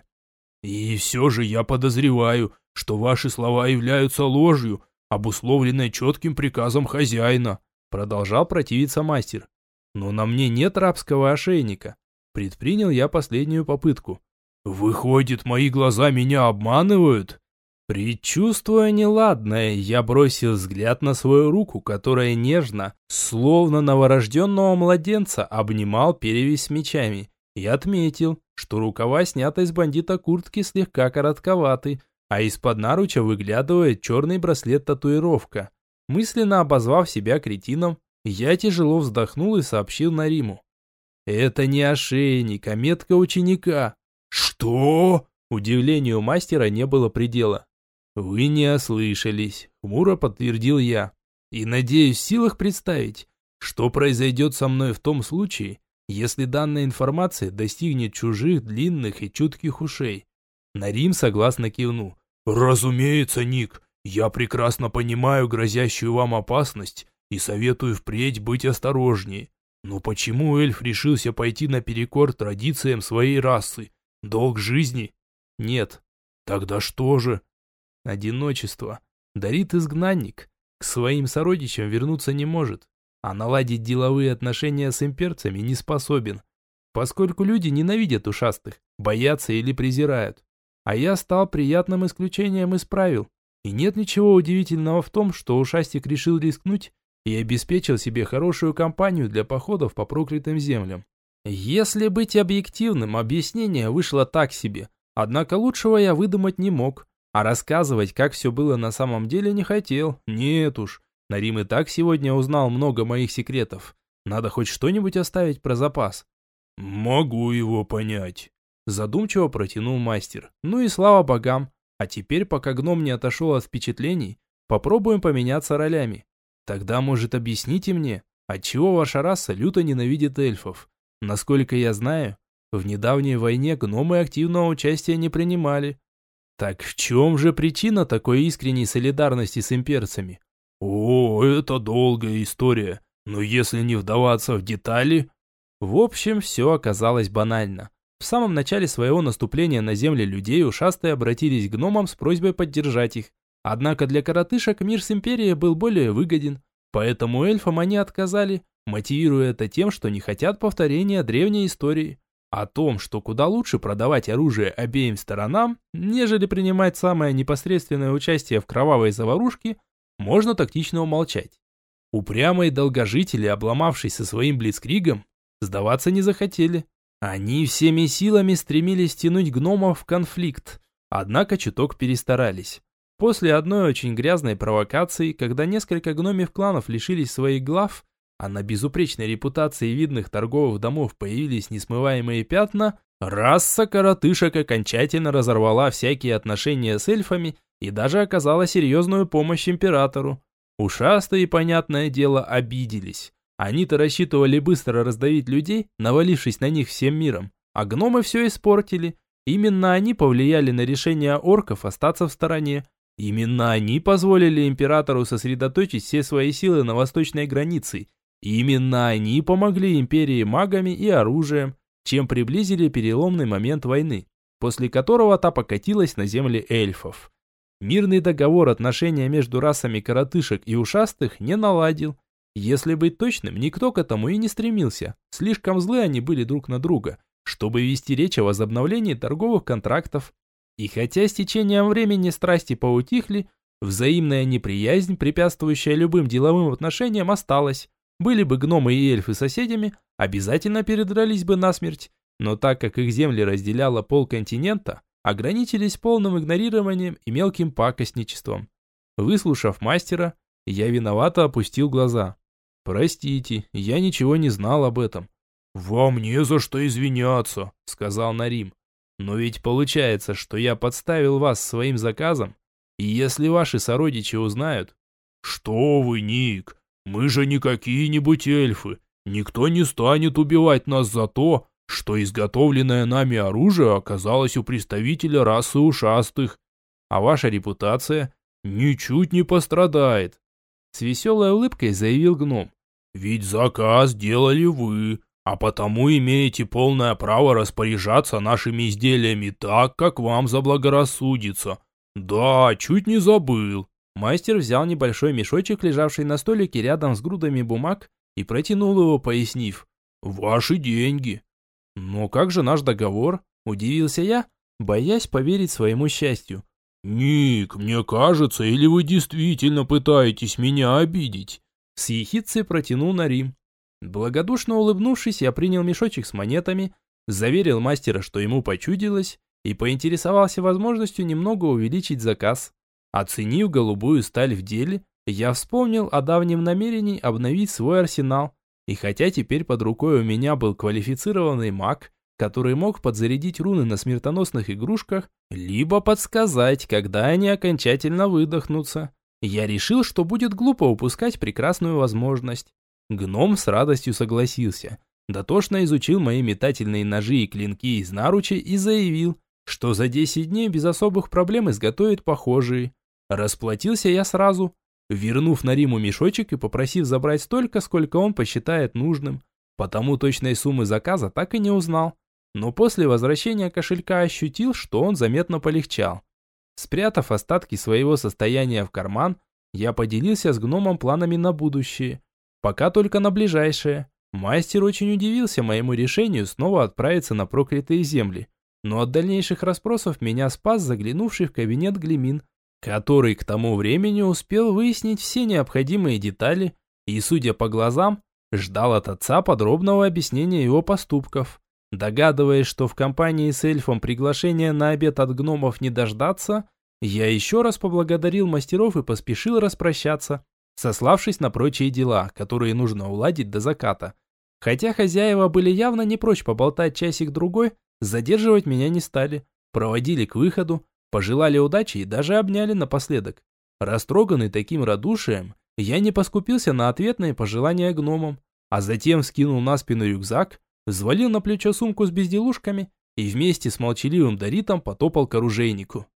И все же я подозреваю, что ваши слова являются ложью, обусловленной четким приказом хозяина. Продолжал противиться мастер. Но на мне нет рабского ошейника. Предпринял я последнюю попытку. Выходит, мои глаза меня обманывают? Предчувствуя неладное, я бросил взгляд на свою руку, которая нежно, словно новорожденного младенца, обнимал перевязь с мечами, и отметил, что рукава сняты с бандита куртки слегка коротковаты, а из-под наруча выглядывает черный браслет-татуировка. Мысленно обозвав себя кретином, я тяжело вздохнул и сообщил Нариму. «Это не ошейник, а метка ученика». «Что?» Удивлению мастера не было предела. «Вы не ослышались», — хмуро подтвердил я. «И надеюсь в силах представить, Что произойдет со мной в том случае, если данная информация достигнет чужих, длинных и чутких ушей? Нарим согласно кивнул. «Разумеется, Ник, я прекрасно понимаю грозящую вам опасность и советую впредь быть осторожнее. Но почему эльф решился пойти наперекор традициям своей расы? Долг жизни? Нет. Тогда что же? Одиночество. Дарит изгнанник. К своим сородичам вернуться не может, а наладить деловые отношения с имперцами не способен, поскольку люди ненавидят ушастых, боятся или презирают. А я стал приятным исключением из правил. И нет ничего удивительного в том, что ушастик решил рискнуть и обеспечил себе хорошую компанию для походов по проклятым землям. Если быть объективным, объяснение вышло так себе, однако лучшего я выдумать не мог, а рассказывать, как все было на самом деле, не хотел. Нет уж, Нарим и так сегодня узнал много моих секретов. Надо хоть что-нибудь оставить про запас. «Могу его понять», – задумчиво протянул мастер. «Ну и слава богам. А теперь, пока гном не отошел от впечатлений, попробуем поменяться ролями. Тогда, может, объясните мне, отчего ваша раса люто ненавидит эльфов? Насколько я знаю, в недавней войне гномы активного участия не принимали. Так в чем же причина такой искренней солидарности с имперцами?» «О, это долгая история, но если не вдаваться в детали...» В общем, все оказалось банально. В самом начале своего наступления на земли людей ушастые обратились к гномам с просьбой поддержать их. Однако для коротышек мир с империей был более выгоден, поэтому эльфам они отказали, мотивируя это тем, что не хотят повторения древней истории. О том, что куда лучше продавать оружие обеим сторонам, нежели принимать самое непосредственное участие в кровавой заварушке, можно тактично умолчать. Упрямые долгожители, обломавшись со своим блицкригом, сдаваться не захотели. Они всеми силами стремились тянуть гномов в конфликт, однако чуток перестарались. После одной очень грязной провокации, когда несколько гномьев кланов лишились своих глав, а на безупречной репутации видных торговых домов появились несмываемые пятна, раса коротышек окончательно разорвала всякие отношения с эльфами и даже оказала серьезную помощь императору. Ушастые, понятное дело, обиделись. Они-то рассчитывали быстро раздавить людей, навалившись на них всем миром, а гномы все испортили. Именно они повлияли на решение орков остаться в стороне. Именно они позволили императору сосредоточить все свои силы на восточной границе. Именно они помогли империи магами и оружием, чем приблизили переломный момент войны, после которого та покатилась на земли эльфов. Мирный договор отношения между расами коротышек и ушастых не наладил. Если быть точным, никто к этому и не стремился. Слишком злы они были друг на друга, чтобы вести речь о возобновлении торговых контрактов. И хотя с течением времени страсти поутихли, взаимная неприязнь, препятствующая любым деловым отношениям, осталась. Были бы гномы и эльфы соседями, обязательно передрались бы насмерть. Но так как их земли разделяло полконтинента, ограничились полным игнорированием и мелким пакостничеством. Выслушав мастера, я виновато опустил глаза. «Простите, я ничего не знал об этом». «Вам не за что извиняться», — сказал Нарим. «Но ведь получается, что я подставил вас своим заказом, и если ваши сородичи узнают...» «Что вы, Ник, мы же не какие-нибудь эльфы. Никто не станет убивать нас за то, что изготовленное нами оружие оказалось у представителя расы ушастых. А ваша репутация ничуть не пострадает», — с веселой улыбкой заявил гном. «Ведь заказ делали вы, а потому имеете полное право распоряжаться нашими изделиями так, как вам заблагорассудится. Да, чуть не забыл». Мастер взял небольшой мешочек, лежавший на столике рядом с грудами бумаг, и протянул его, пояснив: «Ваши деньги». «Но как же наш договор?» – удивился я, боясь поверить своему счастью. «Ник, мне кажется, или вы действительно пытаетесь меня обидеть?» С ехидцей протянул Нарим. Благодушно улыбнувшись, я принял мешочек с монетами, заверил мастера, что ему почудилось, и поинтересовался возможностью немного увеличить заказ. Оценив голубую сталь в деле, я вспомнил о давнем намерении обновить свой арсенал. И хотя теперь под рукой у меня был квалифицированный маг, который мог подзарядить руны на смертоносных игрушках, либо подсказать, когда они окончательно выдохнутся, я решил, что будет глупо упускать прекрасную возможность. Гном с радостью согласился. Дотошно изучил мои метательные ножи и клинки из наруча и заявил, что за десять дней без особых проблем изготовит похожие. Расплатился я сразу, вернув Нариму мешочек и попросив забрать столько, сколько он посчитает нужным. Потому точной суммы заказа так и не узнал. Но после возвращения кошелька ощутил, что он заметно полегчал. Спрятав остатки своего состояния в карман, я поделился с гномом планами на будущее. Пока только на ближайшее. Мастер очень удивился моему решению снова отправиться на проклятые земли. Но от дальнейших расспросов меня спас заглянувший в кабинет Глимин, который к тому времени успел выяснить все необходимые детали и, судя по глазам, ждал от отца подробного объяснения его поступков. Догадываясь, что в компании с эльфом приглашения на обед от гномов не дождаться, я еще раз поблагодарил мастеров и поспешил распрощаться, сославшись на прочие дела, которые нужно уладить до заката. Хотя хозяева были явно не прочь поболтать часик-другой, задерживать меня не стали, проводили к выходу, пожелали удачи и даже обняли напоследок. Растроганный таким радушием, я не поскупился на ответные пожелания гномам, а затем скинул на спину рюкзак, взвалил на плечо сумку с безделушками и вместе с молчаливым Даритом потопал к оружейнику.